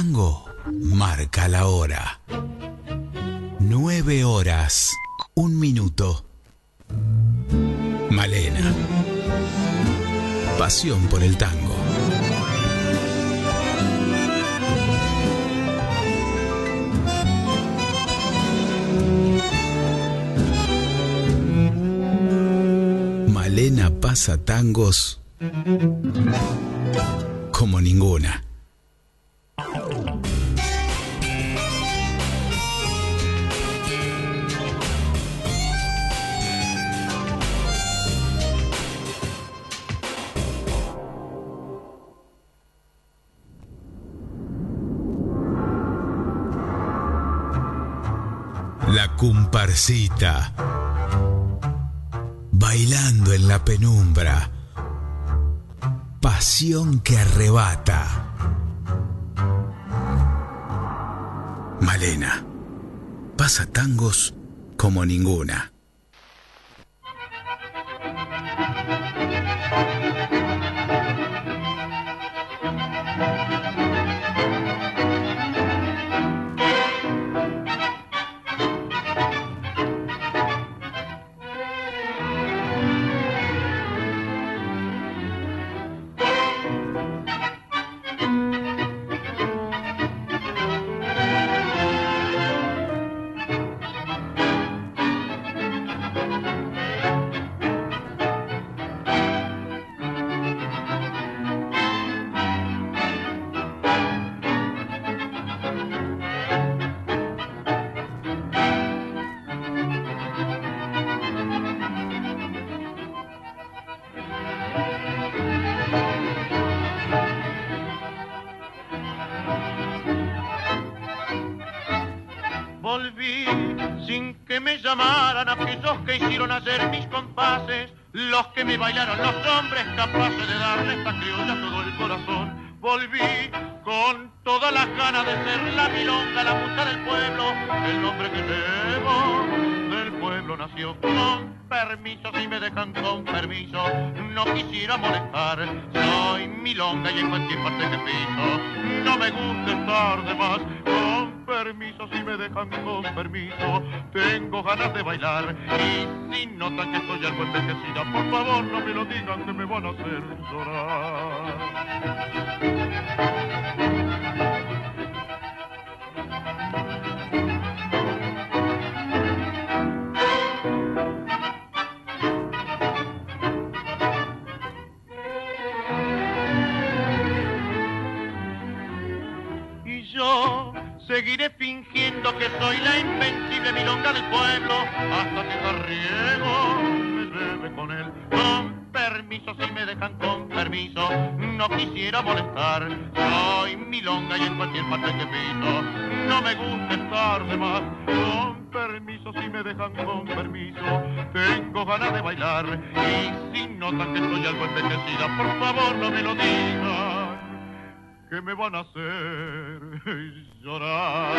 tango marca la hora. 9 horas, 1 minuto. Malena. Pasión por el tango. Malena pasa tangos como ninguna. La comparsita, bailando en la penumbra, pasión que arrebata. Malena pasa tangos como ninguna. Volví sin que me llamaran aquellos que hicieron ayer mis compases, los que me bailaron, los hombres capaces de darle esta criolla todo el corazón. Volví con todas las ganas de ser la milonga, la musa del pueblo, el nombre que llevo del pueblo nació. Con permiso, si me dejan con permiso, no quisiera molestar, soy milonga y en cualquier parte que piso, no me gusta estar de más. Con permiso, si me dejan con permiso, tengo ganas de bailar, y si notan que estoy algo envejecida, por favor no me lo digan que me van a hacer llorar. Y yo seguiré fingiendo que soy la invencible milonga del pueblo hasta que Carriego me lleve con él. Con permiso, si me dejan con permiso, no quisiera molestar, soy milonga y en cualquier parte que piso, no me gusta estar de más. Con permiso, si me dejan con permiso, tengo ganas de bailar, y si notan que estoy algo envejecida, por favor no me lo digan, que me van a hacer llorar.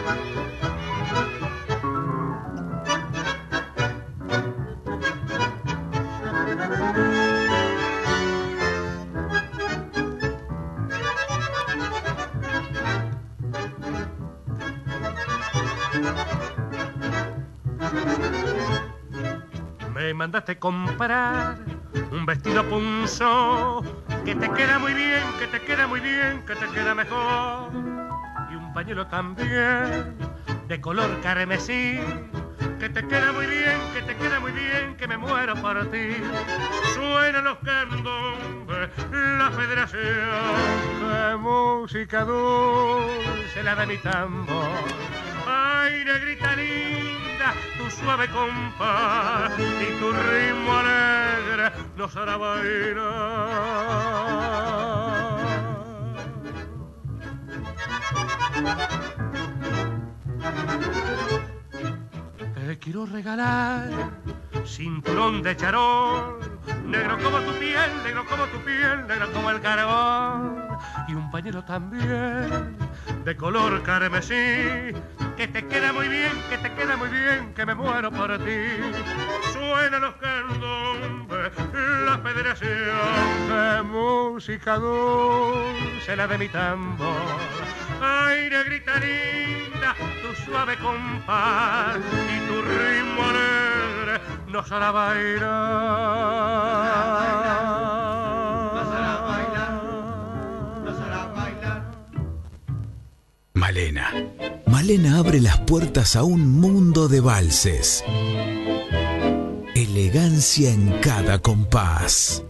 Me mandaste comprar un vestido punzó que te queda muy bien, que te queda muy bien, que te queda mejor. Y un pañuelo también de color carmesí que te queda muy bien, que te queda muy bien, que me muero por ti. Suenan los candombes, la federación, qué música dulce la de mi tambor. Ay, negrita linda, tu suave compás y tu ritmo alegre nos hará bailar. Te quiero regalar cinturón de charol, negro como tu piel, negro como tu piel, negro como el carbón, y un pañuelo también de color carmesí que te queda muy bien, que te queda muy bien, que me muero por ti. Suenan los candombes, la federación, qué música dulce la de mi tambor. Ay, negrita linda, tu suave compás y tu ritmo alegre nos hará bailar. Nos hará bailar, nos hará bailar. Malena. Malena abre las puertas a un mundo de valses. Elegancia en cada compás.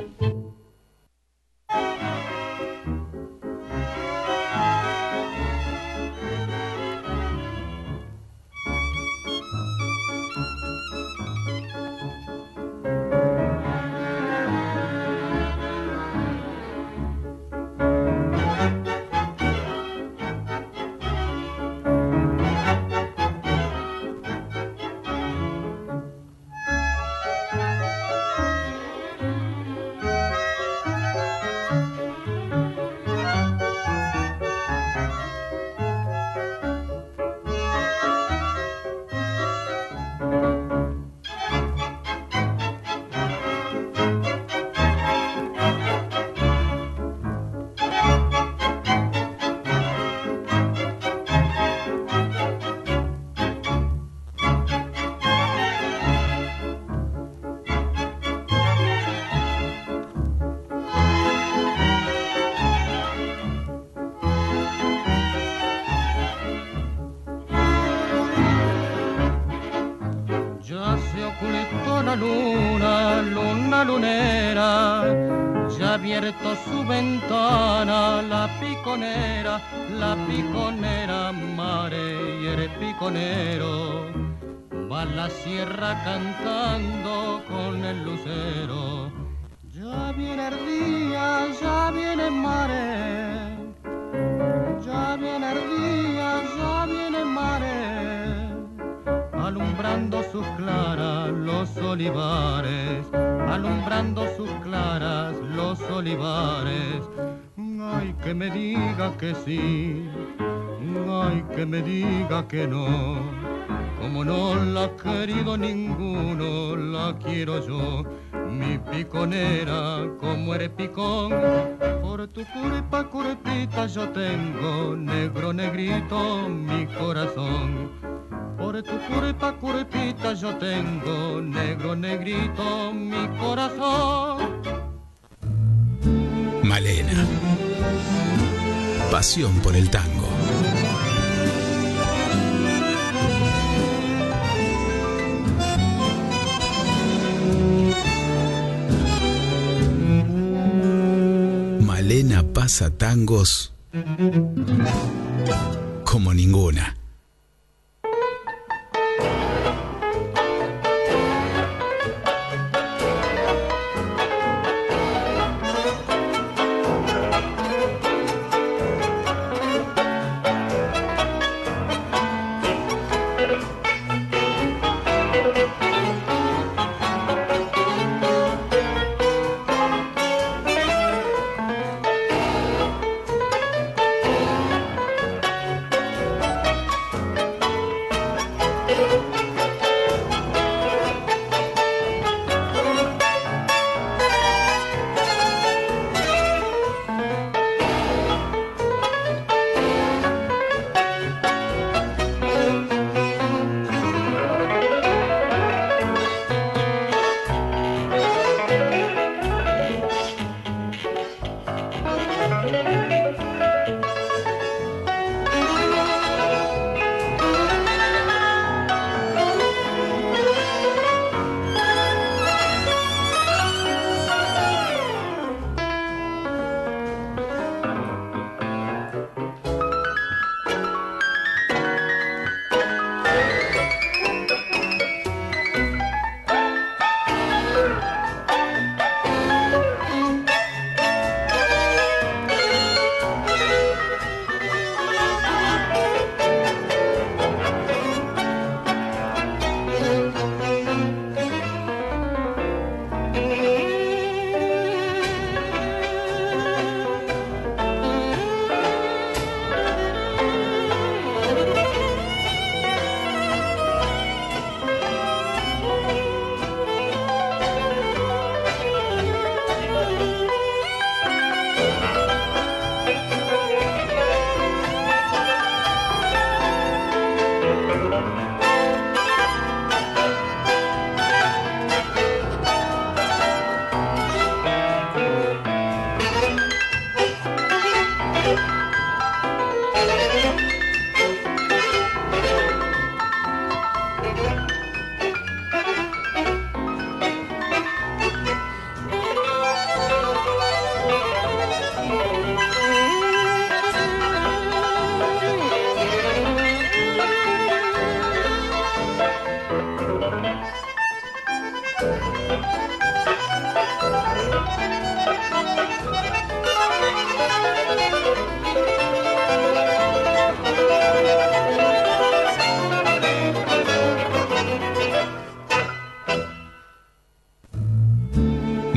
lunera, ya ha abierto su ventana la piconera, mare y el piconero, va a la sierra cantando con el lucero. Ya viene el día, ya viene el mare, ya viene el día, ya viene el mare, alumbrando sus claras los olivares, alumbrando sus claras los olivares. Ay, que me diga que sí, ay, que me diga que no, como no la ha querido ninguno, la quiero yo. Mi piconera, como eres picón, por tu culpa, culpita, yo tengo negro, negrito, mi corazón. Por tu culpa, culpita, yo tengo negro, negrito, mi corazón. Malena. Pasión por el tango. Malena pasa tangos como ninguna.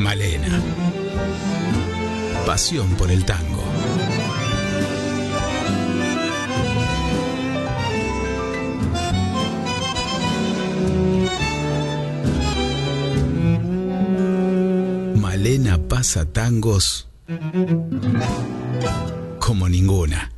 Malena. Pasión por el tango. Malena pasa tangos como ninguna.